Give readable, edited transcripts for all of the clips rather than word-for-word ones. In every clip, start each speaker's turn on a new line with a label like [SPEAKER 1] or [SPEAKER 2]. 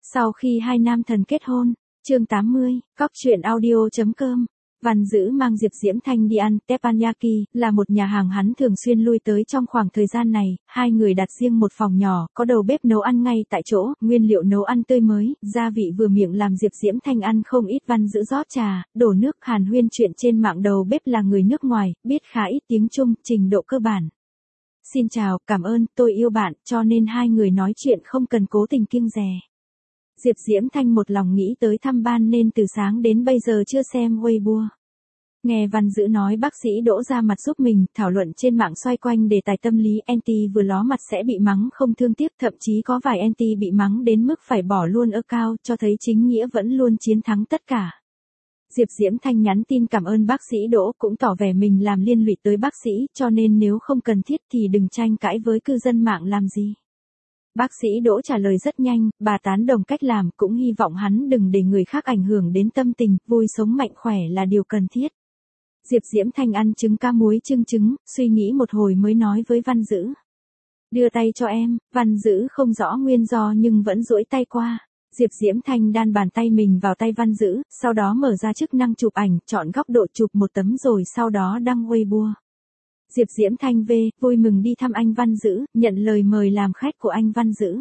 [SPEAKER 1] Sau khi hai nam thần kết hôn, chương 80, cóc truyện audio.com. Văn Dữ mang Diệp Diễm Thanh đi ăn teppanyaki, là một nhà hàng hắn thường xuyên lui tới trong khoảng thời gian này. Hai người đặt riêng một phòng nhỏ, có đầu bếp nấu ăn ngay tại chỗ, nguyên liệu nấu ăn tươi mới, gia vị vừa miệng làm Diệp Diễm Thanh ăn không ít. Văn Dữ rót trà, đổ nước, hàn huyên chuyện trên mạng. Đầu bếp là người nước ngoài, biết khá ít tiếng Trung, trình độ cơ bản. Xin chào, cảm ơn, tôi yêu bạn, cho nên hai người nói chuyện không cần cố tình kiêng dè. Diệp Diễm Thanh một lòng nghĩ tới thăm ban nên từ sáng đến bây giờ chưa xem Weibo. Nghe Văn Dữ nói bác sĩ Đỗ ra mặt giúp mình, thảo luận trên mạng xoay quanh đề tài tâm lý anti vừa ló mặt sẽ bị mắng không thương tiếc, thậm chí có vài anti bị mắng đến mức phải bỏ luôn account, cho thấy chính nghĩa vẫn luôn chiến thắng tất cả. Diệp Diễm Thanh nhắn tin cảm ơn bác sĩ Đỗ, cũng tỏ vẻ mình làm liên lụy tới bác sĩ, cho nên nếu không cần thiết thì đừng tranh cãi với cư dân mạng làm gì. Bác sĩ Đỗ trả lời rất nhanh, bà tán đồng cách làm, cũng hy vọng hắn đừng để người khác ảnh hưởng đến tâm tình, vui sống mạnh khỏe là điều cần thiết. Diệp Diễm Thanh ăn trứng cá muối chưng trứng, suy nghĩ một hồi mới nói với Văn Dữ. Đưa tay cho em. Văn Dữ không rõ nguyên do nhưng vẫn duỗi tay qua. Diệp Diễm Thanh đan bàn tay mình vào tay Văn Dữ, sau đó mở ra chức năng chụp ảnh, chọn góc độ chụp một tấm rồi sau đó đăng Weibo. Diệp Diễm Thanh vui mừng đi thăm anh Văn Dữ, nhận lời mời làm khách của anh Văn Dữ.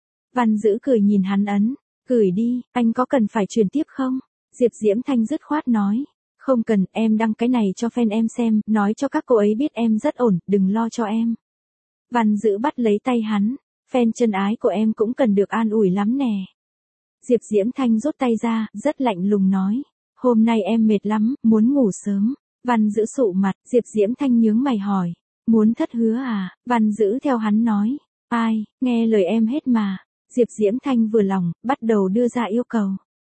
[SPEAKER 1] Văn Dữ cười nhìn hắn ấn, gửi đi, anh có cần phải truyền tiếp không? Diệp Diễm Thanh dứt khoát nói, không cần, em đăng cái này cho fan em xem, nói cho các cô ấy biết em rất ổn, đừng lo cho em. Văn Dữ bắt lấy tay hắn, fan chân ái của em cũng cần được an ủi lắm nè. Diệp Diễm Thanh rút tay ra, rất lạnh lùng nói, hôm nay em mệt lắm, muốn ngủ sớm. Văn Dữ sụ mặt, Diệp Diễm Thanh nhướng mày hỏi, muốn thất hứa à? Văn Dữ theo hắn nói, ai, nghe lời em hết mà. Diệp Diễm Thanh vừa lòng, bắt đầu đưa ra yêu cầu.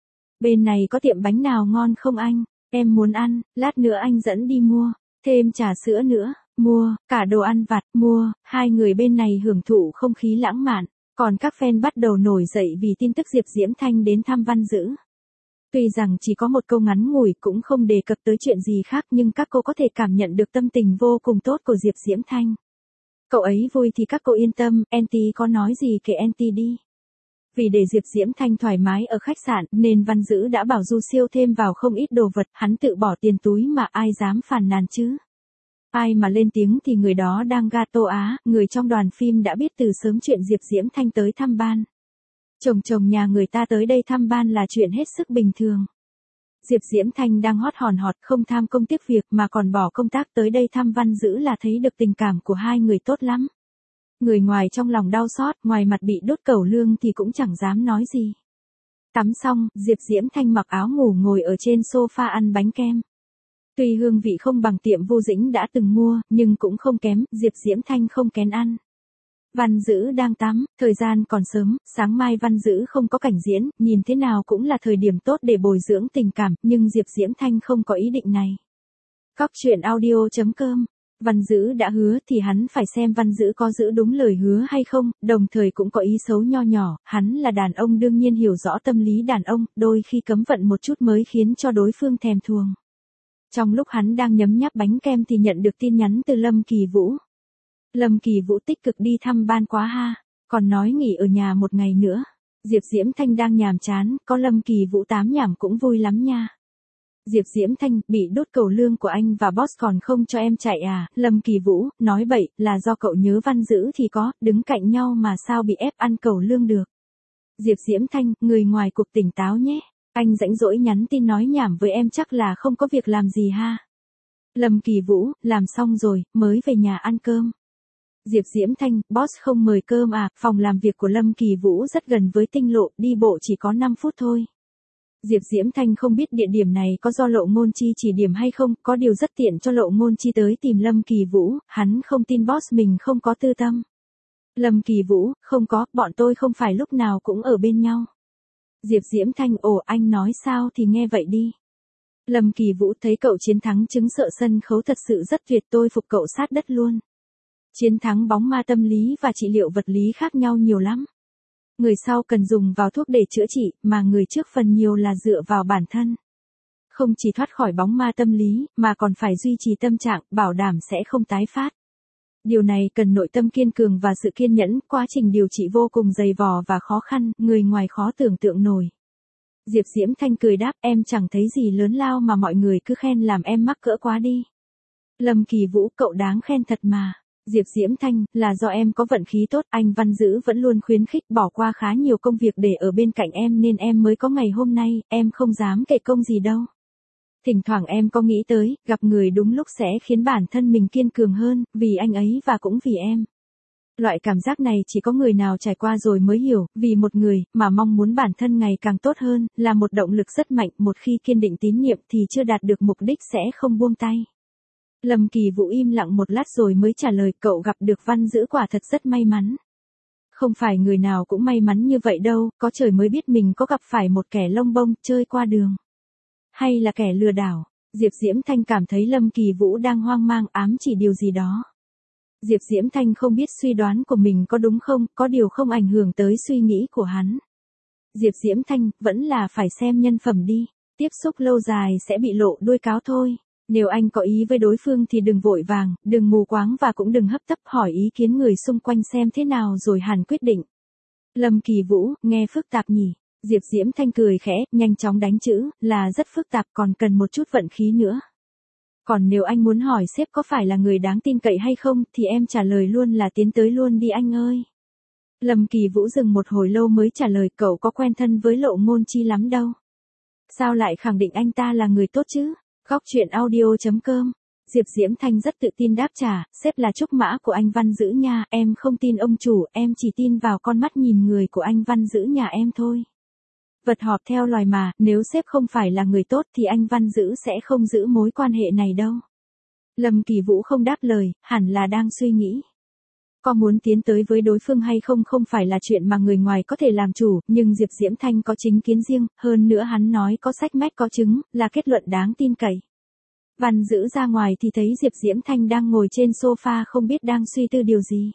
[SPEAKER 1] Bên này có tiệm bánh nào ngon không anh? Em muốn ăn, lát nữa anh dẫn đi mua, thêm trà sữa nữa, mua, cả đồ ăn vặt, mua. Hai người bên này hưởng thụ không khí lãng mạn, còn các fan bắt đầu nổi dậy vì tin tức Diệp Diễm Thanh đến thăm Văn Dữ. Tuy rằng chỉ có một câu ngắn ngủi cũng không đề cập tới chuyện gì khác nhưng các cô có thể cảm nhận được tâm tình vô cùng tốt của Diệp Diễm Thanh. Cậu ấy vui thì các cô yên tâm, anti có nói gì kệ anti đi. Vì để Diệp Diễm Thanh thoải mái ở khách sạn nên Văn Dữ đã bảo Du Siêu thêm vào không ít đồ vật, hắn tự bỏ tiền túi mà ai dám phàn nàn chứ. Ai mà lên tiếng thì người đó đang gato á, người trong đoàn phim đã biết từ sớm chuyện Diệp Diễm Thanh tới thăm ban. Chồng nhà người ta tới đây thăm ban là chuyện hết sức bình thường. Diệp Diễm Thanh đang hot hòn hot, không tham công tiếc việc mà còn bỏ công tác tới đây thăm Văn Dữ là thấy được tình cảm của hai người tốt lắm. Người ngoài trong lòng đau xót, ngoài mặt bị đốt cẩu lương thì cũng chẳng dám nói gì. Tắm xong, Diệp Diễm Thanh mặc áo ngủ ngồi ở trên sofa ăn bánh kem. Tuy hương vị không bằng tiệm Vô Dĩnh đã từng mua, nhưng cũng không kém, Diệp Diễm Thanh không kén ăn. Văn Dữ đang tắm, thời gian còn sớm, sáng mai Văn Dữ không có cảnh diễn, nhìn thế nào cũng là thời điểm tốt để bồi dưỡng tình cảm, nhưng Diệp Diễm Thanh không có ý định này. Cóc truyện audio.com. Văn Dữ đã hứa thì hắn phải xem Văn Dữ có giữ đúng lời hứa hay không, đồng thời cũng có ý xấu nho nhỏ, hắn là đàn ông đương nhiên hiểu rõ tâm lý đàn ông, đôi khi cấm vận một chút mới khiến cho đối phương thèm thuồng. Trong lúc hắn đang nhấm nháp bánh kem thì nhận được tin nhắn từ Lâm Kỳ Vũ. Lâm Kỳ Vũ tích cực đi thăm ban quá ha, còn nói nghỉ ở nhà một ngày nữa. Diệp Diễm Thanh đang nhàm chán, có Lâm Kỳ Vũ tám nhảm cũng vui lắm nha. Diệp Diễm Thanh, bị đốt cẩu lương của anh và boss còn không cho em chạy à? Lâm Kỳ Vũ, nói bậy, là do cậu nhớ Văn Dữ thì có, đứng cạnh nhau mà sao bị ép ăn cẩu lương được. Diệp Diễm Thanh, người ngoài cuộc tỉnh táo nhé, anh rãnh rỗi nhắn tin nói nhảm với em chắc là không có việc làm gì ha. Lâm Kỳ Vũ, làm xong rồi, mới về nhà ăn cơm. Diệp Diễm Thanh, boss không mời cơm à? Phòng làm việc của Lâm Kỳ Vũ rất gần với Tinh Lộ, đi bộ chỉ có 5 phút thôi. Diệp Diễm Thanh không biết địa điểm này có do Lộ Ngôn Chi chỉ điểm hay không, có điều rất tiện cho Lộ Ngôn Chi tới tìm Lâm Kỳ Vũ, hắn không tin boss mình không có tư tâm. Lâm Kỳ Vũ, không có, bọn tôi không phải lúc nào cũng ở bên nhau. Diệp Diễm Thanh, ồ anh nói sao thì nghe vậy đi. Lâm Kỳ Vũ, thấy cậu chiến thắng chứng sợ sân khấu thật sự rất tuyệt, tôi phục cậu sát đất luôn. Chiến thắng bóng ma tâm lý và trị liệu vật lý khác nhau nhiều lắm. Người sau cần dùng vào thuốc để chữa trị, mà người trước phần nhiều là dựa vào bản thân. Không chỉ thoát khỏi bóng ma tâm lý, mà còn phải duy trì tâm trạng, bảo đảm sẽ không tái phát. Điều này cần nội tâm kiên cường và sự kiên nhẫn, quá trình điều trị vô cùng dày vò và khó khăn, người ngoài khó tưởng tượng nổi. Diệp Diễm Thanh cười đáp, em chẳng thấy gì lớn lao mà mọi người cứ khen làm em mắc cỡ quá đi. Lâm Kỳ Vũ, cậu đáng khen thật mà. Diệp Diễm Thanh, là do em có vận khí tốt, anh Văn Dữ vẫn luôn khuyến khích bỏ qua khá nhiều công việc để ở bên cạnh em nên em mới có ngày hôm nay, em không dám kể công gì đâu. Thỉnh thoảng em có nghĩ tới, gặp người đúng lúc sẽ khiến bản thân mình kiên cường hơn, vì anh ấy và cũng vì em. Loại cảm giác này chỉ có người nào trải qua rồi mới hiểu, vì một người, mà mong muốn bản thân ngày càng tốt hơn, là một động lực rất mạnh, một khi kiên định tín nhiệm thì chưa đạt được mục đích sẽ không buông tay. Lâm Kỳ Vũ im lặng một lát rồi mới trả lời, cậu gặp được Văn Dữ quả thật rất may mắn. Không phải người nào cũng may mắn như vậy đâu, có trời mới biết mình có gặp phải một kẻ lông bông, chơi qua đường. Hay là kẻ lừa đảo. Diệp Diễm Thanh cảm thấy Lâm Kỳ Vũ đang hoang mang ám chỉ điều gì đó. Diệp Diễm Thanh không biết suy đoán của mình có đúng không, có điều không ảnh hưởng tới suy nghĩ của hắn. Diệp Diễm Thanh, vẫn là phải xem nhân phẩm đi, tiếp xúc lâu dài sẽ bị lộ đuôi cáo thôi. Nếu anh có ý với đối phương thì đừng vội vàng, đừng mù quáng và cũng đừng hấp tấp, hỏi ý kiến người xung quanh xem thế nào rồi hẳn quyết định. Lâm Kỳ Vũ, nghe phức tạp nhỉ? Diệp Diễm Thanh cười khẽ, nhanh chóng đánh chữ, là rất phức tạp, còn cần một chút vận khí nữa. Còn nếu anh muốn hỏi sếp có phải là người đáng tin cậy hay không, thì em trả lời luôn là tiến tới luôn đi anh ơi. Lâm Kỳ Vũ dừng một hồi lâu mới trả lời, cậu có quen thân với Lộ Ngôn Chi lắm đâu. Sao lại khẳng định anh ta là người tốt chứ? Góc truyện audio.com. Diệp Diễm Thanh rất tự tin đáp trả, sếp là trúc mã của anh Văn Dữ nha, em không tin ông chủ, em chỉ tin vào con mắt nhìn người của anh Văn Dữ nhà em thôi. Vật họp theo loài mà, nếu sếp không phải là người tốt thì anh Văn Dữ sẽ không giữ mối quan hệ này đâu. Lâm Kỳ Vũ không đáp lời, hẳn là đang suy nghĩ. Có muốn tiến tới với đối phương hay không không phải là chuyện mà người ngoài có thể làm chủ, nhưng Diệp Diễm Thanh có chính kiến riêng, hơn nữa hắn nói có sách mách có chứng, là kết luận đáng tin cậy. Văn Dữ ra ngoài thì thấy Diệp Diễm Thanh đang ngồi trên sofa không biết đang suy tư điều gì.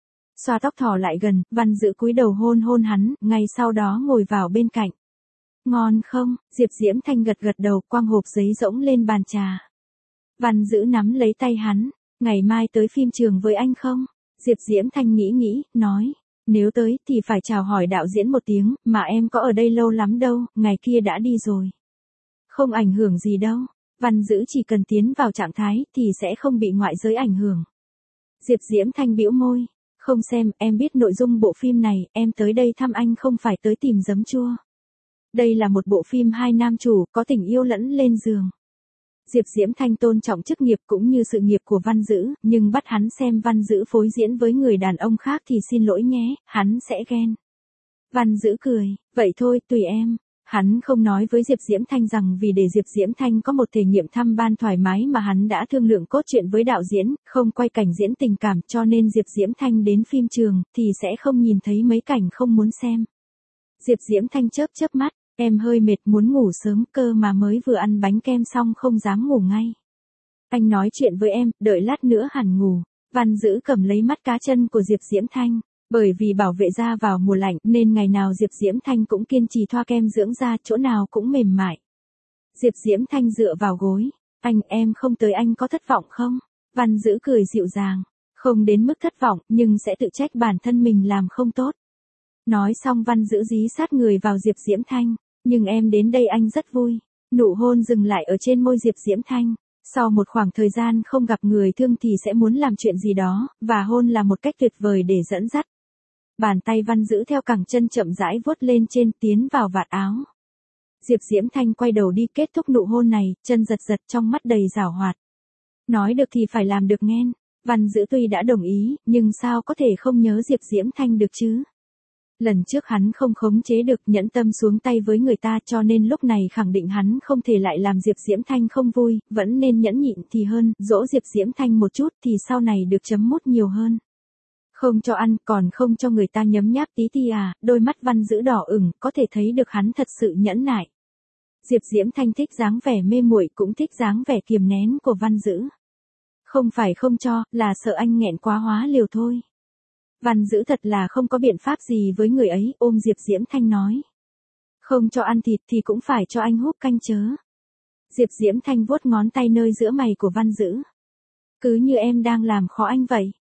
[SPEAKER 1] Xoa tóc thỏ lại gần, Văn Dữ cúi đầu hôn hôn hắn, ngay sau đó ngồi vào bên cạnh. Ngon không? Diệp Diễm Thanh gật gật đầu, quăng hộp giấy rỗng lên bàn trà. Văn Dữ nắm lấy tay hắn, ngày mai tới phim trường với anh không? Diệp Diễm Thanh nghĩ, nói, nếu tới thì phải chào hỏi đạo diễn một tiếng, mà em có ở đây lâu lắm đâu, ngày kia đã đi rồi. Không ảnh hưởng gì đâu, Văn Dữ chỉ cần tiến vào trạng thái thì sẽ không bị ngoại giới ảnh hưởng. Diệp Diễm Thanh bĩu môi, không xem, em biết nội dung bộ phim này, em tới đây thăm anh không phải tới tìm giấm chua. Đây là một bộ phim hai nam chủ, có tình yêu lẫn lên giường. Diệp Diễm Thanh tôn trọng chức nghiệp cũng như sự nghiệp của Văn Dữ, nhưng bắt hắn xem Văn Dữ phối diễn với người đàn ông khác thì xin lỗi nhé, hắn sẽ ghen. Văn Dữ cười, vậy thôi, tùy em. Hắn không nói với Diệp Diễm Thanh rằng vì để Diệp Diễm Thanh có một thể nghiệm thăm ban thoải mái mà hắn đã thương lượng cốt truyện với đạo diễn, không quay cảnh diễn tình cảm, cho nên Diệp Diễm Thanh đến phim trường thì sẽ không nhìn thấy mấy cảnh không muốn xem. Diệp Diễm Thanh chớp chớp mắt, em hơi mệt muốn ngủ sớm, cơ mà mới vừa ăn bánh kem xong không dám ngủ ngay. Anh nói chuyện với em, đợi lát nữa hẳn ngủ. Văn Dữ cầm lấy mắt cá chân của Diệp Diễm Thanh. Bởi vì bảo vệ da vào mùa lạnh nên ngày nào Diệp Diễm Thanh cũng kiên trì thoa kem dưỡng da, chỗ nào cũng mềm mại. Diệp Diễm Thanh dựa vào gối. Anh, em không tới anh có thất vọng không? Văn Dữ cười dịu dàng. Không đến mức thất vọng, nhưng sẽ tự trách bản thân mình làm không tốt. Nói xong Văn Dữ dí sát người vào Diệp Diễm Thanh. Nhưng em đến đây anh rất vui. Nụ hôn dừng lại ở trên môi Diệp Diễm Thanh. Sau một khoảng thời gian không gặp người thương thì sẽ muốn làm chuyện gì đó, và hôn là một cách tuyệt vời để dẫn dắt. Bàn tay Văn Dữ theo cẳng chân chậm rãi vuốt lên trên, tiến vào vạt áo. Diệp Diễm Thanh quay đầu đi, kết thúc nụ hôn này, chân giật giật trong mắt đầy giảo hoạt. Nói được thì phải làm được nghen. Văn Dữ tuy đã đồng ý, nhưng sao có thể không nhớ Diệp Diễm Thanh được chứ? Lần trước hắn không khống chế được, nhẫn tâm xuống tay với người ta, cho nên lúc này khẳng định hắn không thể lại làm Diệp Diễm Thanh không vui, vẫn nên nhẫn nhịn thì hơn, dỗ Diệp Diễm Thanh một chút thì sau này được chấm mút nhiều hơn. Không cho ăn, còn không cho người ta nhấm nháp tí ti à? Đôi mắt Văn Dữ đỏ ửng, có thể thấy được hắn thật sự nhẫn nại. Diệp Diễm Thanh thích dáng vẻ mê muội, cũng thích dáng vẻ kiềm nén của Văn Dữ. Không phải không cho, là sợ anh nghẹn quá hóa liều thôi. Văn Dữ thật là không có biện pháp gì với người ấy, ôm Diệp Diễm Thanh nói. Không cho ăn thịt thì cũng phải cho anh húp canh chớ. Diệp Diễm Thanh vuốt ngón tay nơi giữa mày của Văn Dữ. Cứ như em đang làm khó anh vậy.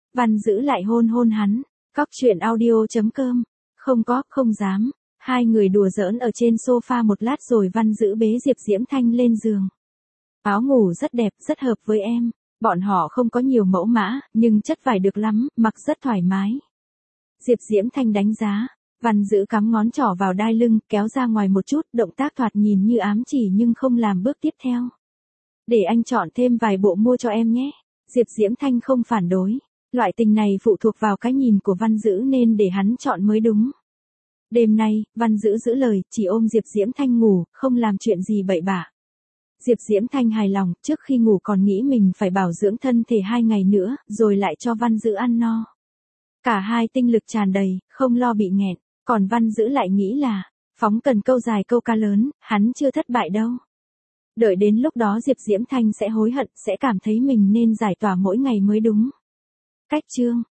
[SPEAKER 1] Văn Dữ lại hôn hôn hắn. Cóc truyện audio.com. Không có, không dám. Hai người đùa giỡn ở trên sofa một lát rồi Văn Dữ bế Diệp Diễm Thanh lên giường. Áo ngủ rất đẹp, rất hợp với em. Bọn họ không có nhiều mẫu mã, nhưng chất vải được lắm, mặc rất thoải mái. Diệp Diễm Thanh đánh giá. Văn Dữ cắm ngón trỏ vào đai lưng, kéo ra ngoài một chút, động tác thoạt nhìn như ám chỉ nhưng không làm bước tiếp theo. Để anh chọn thêm vài bộ mua cho em nhé. Diệp Diễm Thanh không phản đối. Loại tình này phụ thuộc vào cái nhìn của Văn Dữ nên để hắn chọn mới đúng. Đêm nay, Văn Dữ giữ lời, chỉ ôm Diệp Diễm Thanh ngủ, không làm chuyện gì bậy bạ. Diệp Diễm Thanh hài lòng, trước khi ngủ còn nghĩ mình phải bảo dưỡng thân thể 2 ngày nữa, rồi lại cho Văn Dữ ăn no. Cả hai tinh lực tràn đầy, không lo bị nghẹn, còn Văn Dữ lại nghĩ là, phóng cần câu dài câu ca lớn, hắn chưa thất bại đâu. Đợi đến lúc đó Diệp Diễm Thanh sẽ hối hận, sẽ cảm thấy mình nên giải tỏa mỗi ngày mới đúng. Cách chương